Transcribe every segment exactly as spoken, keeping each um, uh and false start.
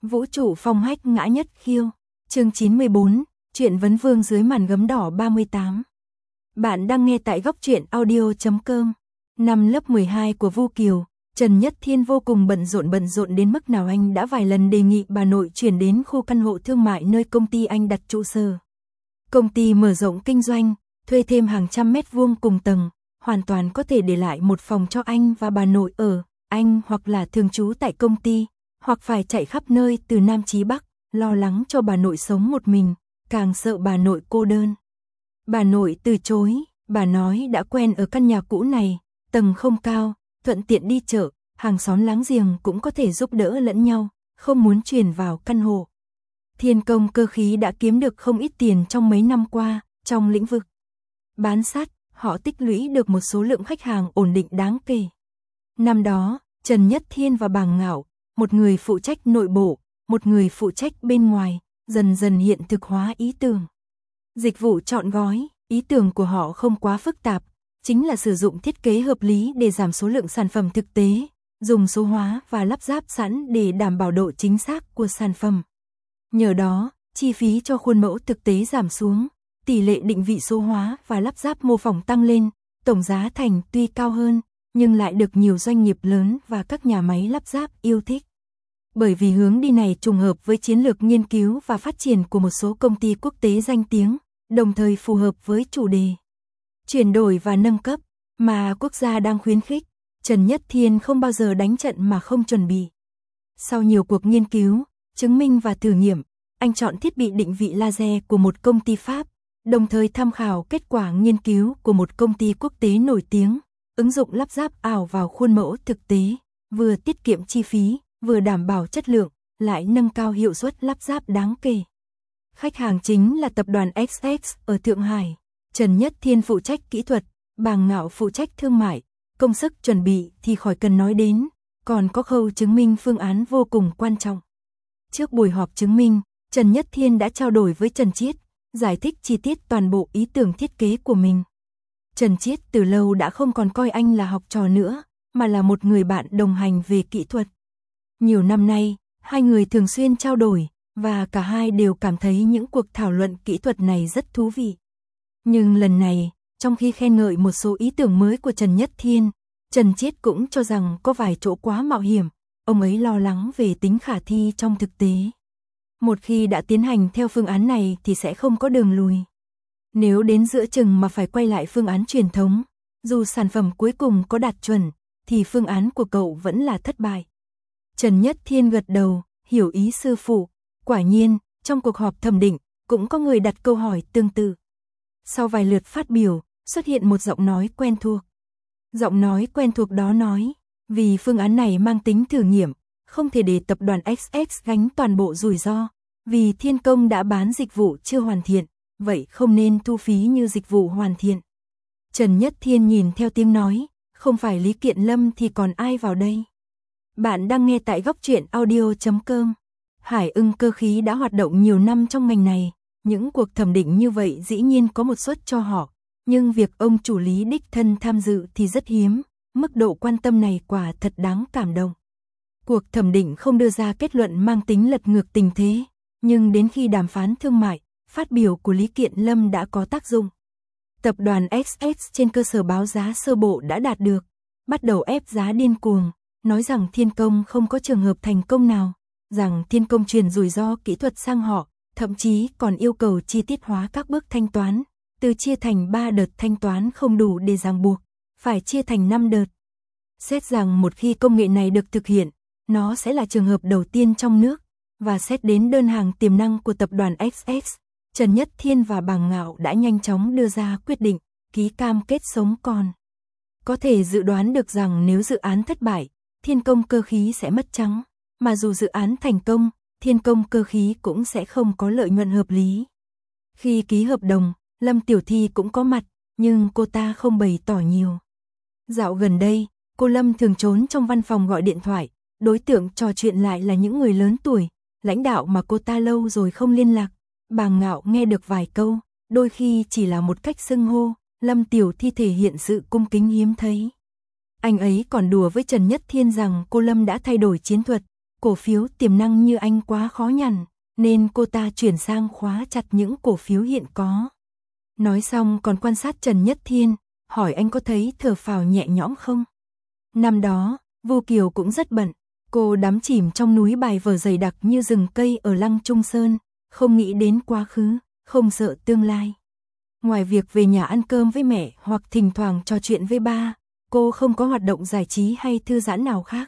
Vũ trụ phong hách ngã nhất khiêu. Chương chín mươi bốn, chuyện vấn vương dưới màn gấm đỏ ba mươi tám. Bạn đang nghe tại góc truyện audio chấm com. Năm lớp mười hai của Vu Kiều, Trần Nhất Thiên vô cùng bận rộn bận rộn đến mức nào anh đã vài lần đề nghị bà nội chuyển đến khu căn hộ thương mại nơi công ty anh đặt trụ sở. Công ty mở rộng kinh doanh, thuê thêm hàng trăm mét vuông cùng tầng, hoàn toàn có thể để lại một phòng cho anh và bà nội ở, anh hoặc là thường trú tại công ty, hoặc phải chạy khắp nơi từ Nam chí Bắc, lo lắng cho bà nội sống một mình, càng sợ bà nội cô đơn. Bà nội từ chối, bà nói đã quen ở căn nhà cũ này, tầng không cao, thuận tiện đi chợ, hàng xóm láng giềng cũng có thể giúp đỡ lẫn nhau, không muốn chuyển vào căn hộ. Thiên Công Cơ Khí đã kiếm được không ít tiền trong mấy năm qua, trong lĩnh vực bán sắt, họ tích lũy được một số lượng khách hàng ổn định đáng kể. Năm đó, Trần Nhất Thiên và Bàng Ngạo, một người phụ trách nội bộ, một người phụ trách bên ngoài, dần dần hiện thực hóa ý tưởng. Dịch vụ trọn gói, ý tưởng của họ không quá phức tạp, chính là sử dụng thiết kế hợp lý để giảm số lượng sản phẩm thực tế, dùng số hóa và lắp ráp sẵn để đảm bảo độ chính xác của sản phẩm. Nhờ đó, chi phí cho khuôn mẫu thực tế giảm xuống, tỷ lệ định vị số hóa và lắp ráp mô phỏng tăng lên, tổng giá thành tuy cao hơn, nhưng lại được nhiều doanh nghiệp lớn và các nhà máy lắp ráp yêu thích. Bởi vì hướng đi này trùng hợp với chiến lược nghiên cứu và phát triển của một số công ty quốc tế danh tiếng, đồng thời phù hợp với chủ đề chuyển đổi và nâng cấp mà quốc gia đang khuyến khích. Trần Nhất Thiên không bao giờ đánh trận mà không chuẩn bị. Sau nhiều cuộc nghiên cứu, chứng minh và thử nghiệm, anh chọn thiết bị định vị laser của một công ty Pháp, đồng thời tham khảo kết quả nghiên cứu của một công ty quốc tế nổi tiếng, ứng dụng lắp ráp ảo vào khuôn mẫu thực tế, vừa tiết kiệm chi phí, vừa đảm bảo chất lượng, lại nâng cao hiệu suất lắp ráp đáng kể. Khách hàng chính là tập đoàn ích ích ở Thượng Hải, Trần Nhất Thiên phụ trách kỹ thuật, Bàng Ngạo phụ trách thương mại, công sức chuẩn bị thì khỏi cần nói đến, còn có khâu chứng minh phương án vô cùng quan trọng. Trước buổi họp chứng minh, Trần Nhất Thiên đã trao đổi với Trần Chiết, giải thích chi tiết toàn bộ ý tưởng thiết kế của mình. Trần Chiết từ lâu đã không còn coi anh là học trò nữa, mà là một người bạn đồng hành về kỹ thuật. Nhiều năm nay, hai người thường xuyên trao đổi, và cả hai đều cảm thấy những cuộc thảo luận kỹ thuật này rất thú vị. Nhưng lần này, trong khi khen ngợi một số ý tưởng mới của Trần Nhất Thiên, Trần Chiết cũng cho rằng có vài chỗ quá mạo hiểm, ông ấy lo lắng về tính khả thi trong thực tế. Một khi đã tiến hành theo phương án này thì sẽ không có đường lùi. Nếu đến giữa chừng mà phải quay lại phương án truyền thống, dù sản phẩm cuối cùng có đạt chuẩn, thì phương án của cậu vẫn là thất bại. Trần Nhất Thiên gật đầu, hiểu ý sư phụ. Quả nhiên, trong cuộc họp thẩm định, cũng có người đặt câu hỏi tương tự. Sau vài lượt phát biểu, xuất hiện một giọng nói quen thuộc. Giọng nói quen thuộc đó nói, vì phương án này mang tính thử nghiệm, không thể để tập đoàn ích ích gánh toàn bộ rủi ro, vì Thiên Công đã bán dịch vụ chưa hoàn thiện, vậy không nên thu phí như dịch vụ hoàn thiện. Trần Nhất Thiên nhìn theo tiếng nói, không phải Lý Kiện Lâm thì còn ai vào đây. Bạn đang nghe tại góc truyện audio chấm com. Hải Ưng Cơ Khí đã hoạt động nhiều năm trong ngành này, những cuộc thẩm định như vậy dĩ nhiên có một suất cho họ, nhưng việc ông chủ Lý đích thân tham dự thì rất hiếm, mức độ quan tâm này quả thật đáng cảm động. Cuộc thẩm định không đưa ra kết luận mang tính lật ngược tình thế, nhưng đến khi đàm phán thương mại, phát biểu của Lý Kiện Lâm đã có tác dụng. Tập đoàn ích ích trên cơ sở báo giá sơ bộ đã đạt được, bắt đầu ép giá điên cuồng, nói rằng Thiên Công không có trường hợp thành công nào, rằng Thiên Công truyền rủi ro kỹ thuật sang họ, thậm chí còn yêu cầu chi tiết hóa các bước thanh toán, từ chia thành ba đợt thanh toán không đủ để ràng buộc, phải chia thành năm đợt. Xét rằng một khi công nghệ này được thực hiện, nó sẽ là trường hợp đầu tiên trong nước, và xét đến đơn hàng tiềm năng của tập đoàn ích ích, Trần Nhất Thiên và Bàng Ngạo đã nhanh chóng đưa ra quyết định, ký cam kết sống còn. Có thể dự đoán được rằng nếu dự án thất bại, Thiên Công Cơ Khí sẽ mất trắng, mà dù dự án thành công, Thiên Công Cơ Khí cũng sẽ không có lợi nhuận hợp lý. Khi ký hợp đồng, Lâm Tiểu Thi cũng có mặt, nhưng cô ta không bày tỏ nhiều. Dạo gần đây, cô Lâm thường trốn trong văn phòng gọi điện thoại, đối tượng trò chuyện lại là những người lớn tuổi, lãnh đạo mà cô ta lâu rồi không liên lạc. Bàng Ngạo nghe được vài câu, đôi khi chỉ là một cách xưng hô, Lâm Tiểu Thi thể hiện sự cung kính hiếm thấy. Anh ấy còn đùa với Trần Nhất Thiên rằng cô Lâm đã thay đổi chiến thuật, cổ phiếu tiềm năng như anh quá khó nhằn, nên cô ta chuyển sang khóa chặt những cổ phiếu hiện có. Nói xong còn quan sát Trần Nhất Thiên, hỏi anh có thấy thở phào nhẹ nhõm không? Năm đó, Vu Kiều cũng rất bận, cô đắm chìm trong núi bài vở dày đặc như rừng cây ở Lăng Trung Sơn, không nghĩ đến quá khứ, không sợ tương lai. Ngoài việc về nhà ăn cơm với mẹ hoặc thỉnh thoảng trò chuyện với ba, cô không có hoạt động giải trí hay thư giãn nào khác.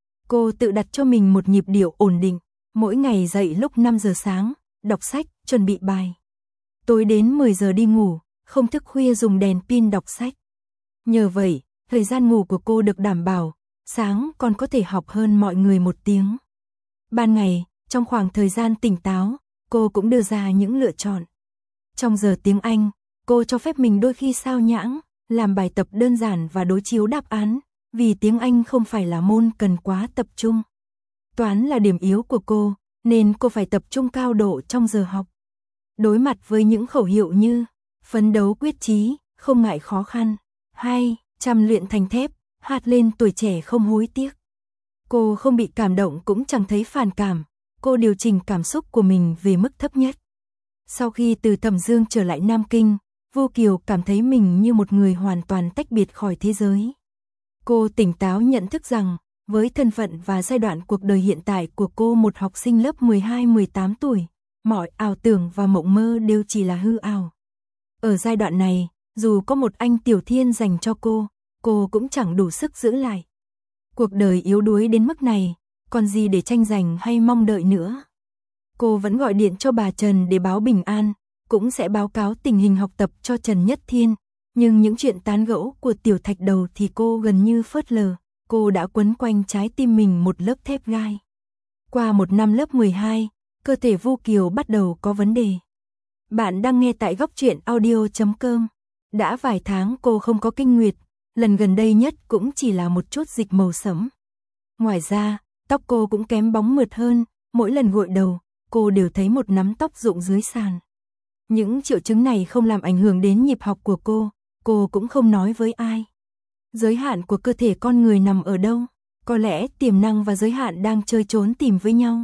Cô tự đặt cho mình một nhịp điệu ổn định, mỗi ngày dậy lúc năm giờ sáng, đọc sách, chuẩn bị bài. Tối đến mười giờ đi ngủ, không thức khuya dùng đèn pin đọc sách. Nhờ vậy, thời gian ngủ của cô được đảm bảo, sáng còn có thể học hơn mọi người một tiếng. Ban ngày, trong khoảng thời gian tỉnh táo, cô cũng đưa ra những lựa chọn. Trong giờ tiếng Anh, cô cho phép mình đôi khi sao nhãng, làm bài tập đơn giản và đối chiếu đáp án, vì tiếng Anh không phải là môn cần quá tập trung. Toán là điểm yếu của cô, nên cô phải tập trung cao độ trong giờ học. Đối mặt với những khẩu hiệu như phấn đấu quyết chí, không ngại khó khăn, hay chăm luyện thành thép, hạt lên tuổi trẻ không hối tiếc. Cô không bị cảm động cũng chẳng thấy phản cảm, cô điều chỉnh cảm xúc của mình về mức thấp nhất. Sau khi từ Thẩm Dương trở lại Nam Kinh, Vu Kiều cảm thấy mình như một người hoàn toàn tách biệt khỏi thế giới. Cô tỉnh táo nhận thức rằng, với thân phận và giai đoạn cuộc đời hiện tại của cô một học sinh lớp mười hai mười tám tuổi, mọi ảo tưởng và mộng mơ đều chỉ là hư ảo. Ở giai đoạn này, dù có một anh Tiểu Thiên dành cho cô, cô cũng chẳng đủ sức giữ lại. Cuộc đời yếu đuối đến mức này, còn gì để tranh giành hay mong đợi nữa. Cô vẫn gọi điện cho bà Trần để báo bình an, cũng sẽ báo cáo tình hình học tập cho Trần Nhất Thiên, nhưng những chuyện tán gẫu của Tiểu Thạch Đầu thì cô gần như phớt lờ, cô đã quấn quanh trái tim mình một lớp thép gai. Qua một năm lớp mười hai, cơ thể Vu Kiều bắt đầu có vấn đề. Bạn đang nghe tại góc truyện audio chấm com. Đã vài tháng cô không có kinh nguyệt, lần gần đây nhất cũng chỉ là một chút dịch màu sẫm. Ngoài ra, tóc cô cũng kém bóng mượt hơn, mỗi lần gội đầu, cô đều thấy một nắm tóc rụng dưới sàn. Những triệu chứng này không làm ảnh hưởng đến nhịp học của cô, cô cũng không nói với ai. Giới hạn của cơ thể con người nằm ở đâu? Có lẽ tiềm năng và giới hạn đang chơi trốn tìm với nhau.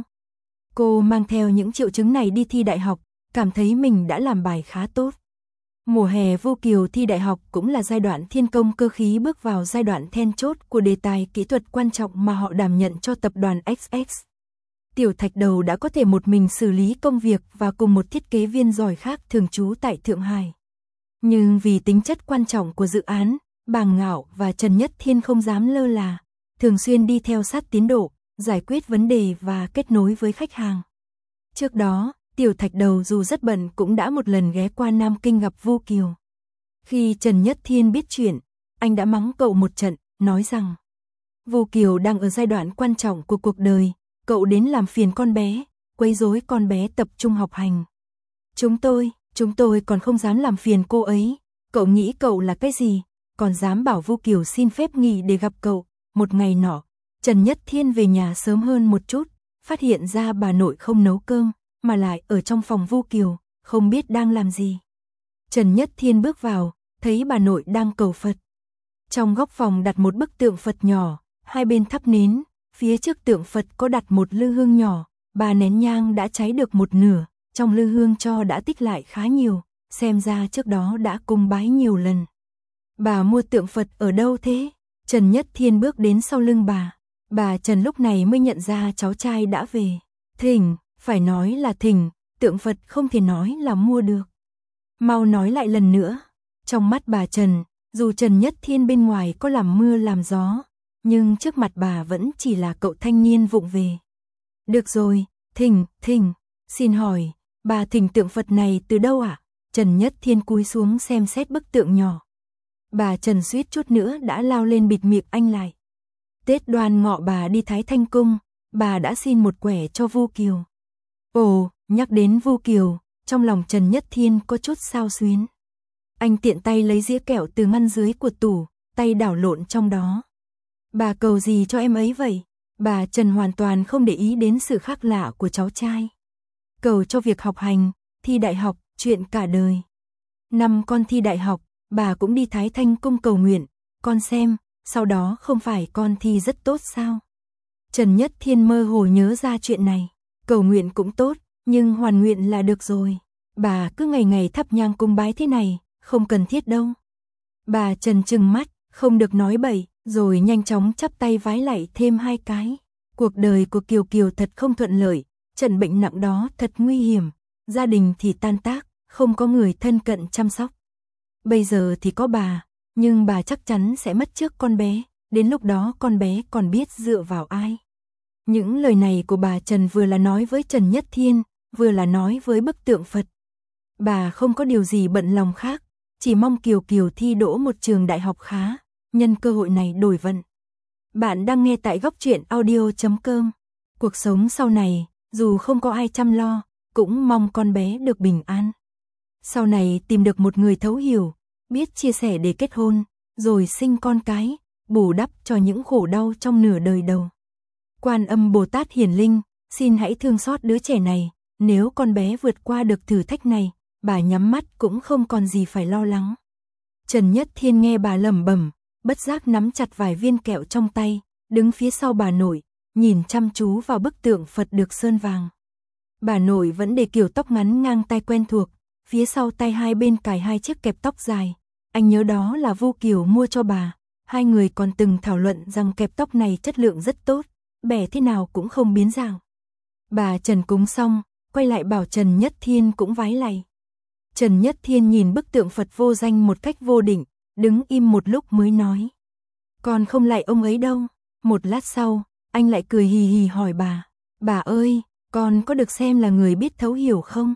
Cô mang theo những triệu chứng này đi thi đại học, cảm thấy mình đã làm bài khá tốt. Mùa hè Vu Kiều thi đại học cũng là giai đoạn thiên công cơ khí bước vào giai đoạn then chốt của đề tài kỹ thuật quan trọng mà họ đảm nhận cho tập đoàn ích ích. Tiểu Thạch Đầu đã có thể một mình xử lý công việc và cùng một thiết kế viên giỏi khác thường trú tại Thượng Hải. Nhưng vì tính chất quan trọng của dự án, Bàng Ngạo và Trần Nhất Thiên không dám lơ là, thường xuyên đi theo sát tiến độ, giải quyết vấn đề và kết nối với khách hàng. Trước đó, Tiểu Thạch Đầu dù rất bận cũng đã một lần ghé qua Nam Kinh gặp Vu Kiều. Khi Trần Nhất Thiên biết chuyện, anh đã mắng cậu một trận, nói rằng Vu Kiều đang ở giai đoạn quan trọng của cuộc đời, cậu đến làm phiền con bé, quấy rối con bé tập trung học hành. Chúng tôi, chúng tôi còn không dám làm phiền cô ấy, cậu nghĩ cậu là cái gì, còn dám bảo Vu Kiều xin phép nghỉ để gặp cậu. Một ngày nọ, Trần Nhất Thiên về nhà sớm hơn một chút, phát hiện ra bà nội không nấu cơm, mà lại ở trong phòng Vu Kiều, không biết đang làm gì. Trần Nhất Thiên bước vào, thấy bà nội đang cầu Phật. Trong góc phòng đặt một bức tượng Phật nhỏ, hai bên thắp nến, phía trước tượng Phật có đặt một lư hương nhỏ, ba nén nhang đã cháy được một nửa, trong lư hương cho đã tích lại khá nhiều, xem ra trước đó đã cung bái nhiều lần. Bà mua tượng Phật ở đâu thế? Trần Nhất Thiên bước đến sau lưng bà. Bà Trần lúc này mới nhận ra cháu trai đã về. Thỉnh, phải nói là thỉnh, tượng Phật không thể nói là mua được. Mau nói lại lần nữa. Trong mắt bà Trần, dù Trần Nhất Thiên bên ngoài có làm mưa làm gió, nhưng trước mặt bà vẫn chỉ là cậu thanh niên vụng về. Được rồi, thỉnh, thỉnh, xin hỏi, bà thỉnh tượng Phật này từ đâu ạ? À? Trần Nhất Thiên cúi xuống xem xét bức tượng nhỏ. Bà Trần suýt chút nữa đã lao lên bịt miệng anh lại. Tết Đoan Ngọ bà đi Thái Thanh Cung, bà đã xin một quẻ cho Vu Kiều. Ồ, nhắc đến Vu Kiều, trong lòng Trần Nhất Thiên có chút xao xuyến. Anh tiện tay lấy dĩa kẹo từ ngăn dưới của tủ, tay đảo lộn trong đó. Bà cầu gì cho em ấy vậy? Bà Trần hoàn toàn không để ý đến sự khác lạ của cháu trai. Cầu cho việc học hành, thi đại học, chuyện cả đời. Năm con thi đại học, bà cũng đi Thái Thanh Cung cầu nguyện, con xem, sau đó không phải con thi rất tốt sao? Trần Nhất Thiên mơ hồ nhớ ra chuyện này. Cầu nguyện cũng tốt, nhưng hoàn nguyện là được rồi. Bà cứ ngày ngày thắp nhang cung bái thế này, không cần thiết đâu. Bà Trần trừng mắt, không được nói bậy, rồi nhanh chóng chắp tay vái lạy thêm hai cái. Cuộc đời của Kiều Kiều thật không thuận lợi, trận bệnh nặng đó thật nguy hiểm, gia đình thì tan tác, không có người thân cận chăm sóc. Bây giờ thì có bà, nhưng bà chắc chắn sẽ mất trước con bé, đến lúc đó con bé còn biết dựa vào ai. Những lời này của bà Trần vừa là nói với Trần Nhất Thiên, vừa là nói với bức tượng Phật. Bà không có điều gì bận lòng khác, chỉ mong Kiều Kiều thi đỗ một trường đại học khá, nhân cơ hội này đổi vận. Bạn đang nghe tại góc truyện audio chấm com. Cuộc sống sau này, dù không có ai chăm lo, cũng mong con bé được bình an. Sau này tìm được một người thấu hiểu, biết chia sẻ để kết hôn, rồi sinh con cái, bù đắp cho những khổ đau trong nửa đời đầu. Quan Âm Bồ Tát hiển linh, xin hãy thương xót đứa trẻ này, nếu con bé vượt qua được thử thách này, bà nhắm mắt cũng không còn gì phải lo lắng. Trần Nhất Thiên nghe bà lẩm bẩm, bất giác nắm chặt vài viên kẹo trong tay, đứng phía sau bà nội, nhìn chăm chú vào bức tượng Phật được sơn vàng. Bà nội vẫn để kiểu tóc ngắn ngang tai quen thuộc, phía sau tay hai bên cài hai chiếc kẹp tóc dài. Anh nhớ đó là Vu Kiều mua cho bà, hai người còn từng thảo luận rằng kẹp tóc này chất lượng rất tốt, bẻ thế nào cũng không biến dạng. Bà Trần cúng xong, quay lại bảo Trần Nhất Thiên cũng vái lạy. Trần Nhất Thiên nhìn bức tượng Phật vô danh một cách vô định, đứng im một lúc mới nói. Con không lạy ông ấy đâu. Một lát sau, anh lại cười hì hì hỏi bà. Bà ơi, con có được xem là người biết thấu hiểu không?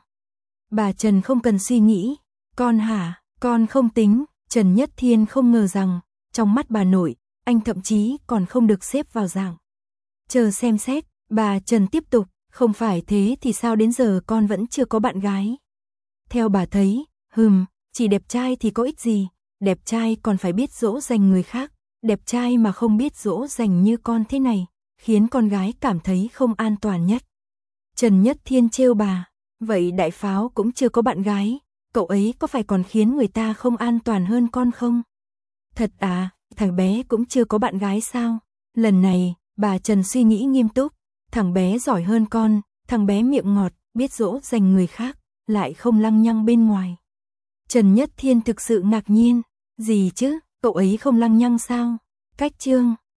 Bà Trần không cần suy nghĩ. Con hả, con không tính. Trần Nhất Thiên không ngờ rằng, trong mắt bà nội, anh thậm chí còn không được xếp vào dạng. Chờ xem xét, bà Trần tiếp tục. Không phải thế thì sao đến giờ con vẫn chưa có bạn gái? Theo bà thấy, hừm, chỉ đẹp trai thì có ích gì, đẹp trai còn phải biết dỗ dành người khác, đẹp trai mà không biết dỗ dành như con thế này, khiến con gái cảm thấy không an toàn nhất. Trần Nhất Thiên trêu bà, vậy đại pháo cũng chưa có bạn gái, cậu ấy có phải còn khiến người ta không an toàn hơn con không? Thật à, thằng bé cũng chưa có bạn gái sao? Lần này, bà Trần suy nghĩ nghiêm túc, thằng bé giỏi hơn con, thằng bé miệng ngọt, biết dỗ dành người khác, lại không lăng nhăng bên ngoài. Trần Nhất Thiên thực sự ngạc nhiên, gì chứ, cậu ấy không lăng nhăng sao? Cách chương